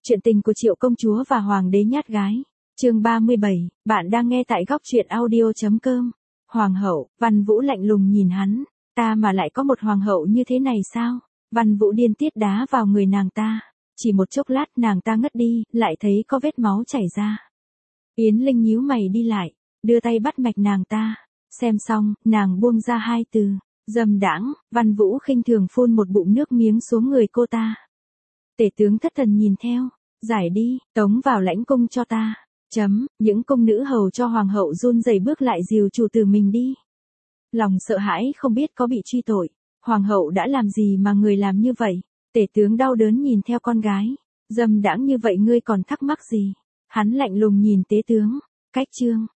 Chuyện tình của Triệu công chúa và hoàng đế nhát gái. Chương 37, bạn đang nghe tại góc truyện audio.com. Hoàng hậu, Văn Vũ lạnh lùng nhìn hắn, ta mà lại có một hoàng hậu như thế này sao? Văn Vũ điên tiết đá vào người nàng ta. Chỉ một chốc lát nàng ta ngất đi, lại thấy có vết máu chảy ra. Yến Linh nhíu mày đi lại, đưa tay bắt mạch nàng ta. Xem xong, nàng buông ra hai từ, dâm đãng. Văn Vũ khinh thường phun một bụng nước miếng xuống người cô ta. Tể tướng thất thần nhìn theo, giải đi, tống vào lãnh cung cho ta. Những công nữ hầu cho hoàng hậu run rẩy bước lại dìu chủ tử mình đi. Lòng sợ hãi không biết có bị truy tội, hoàng hậu đã làm gì mà người làm như vậy? Tể tướng đau đớn nhìn theo con gái, dâm đãng như vậy ngươi còn thắc mắc gì? Hắn lạnh lùng nhìn tế tướng, cách chương,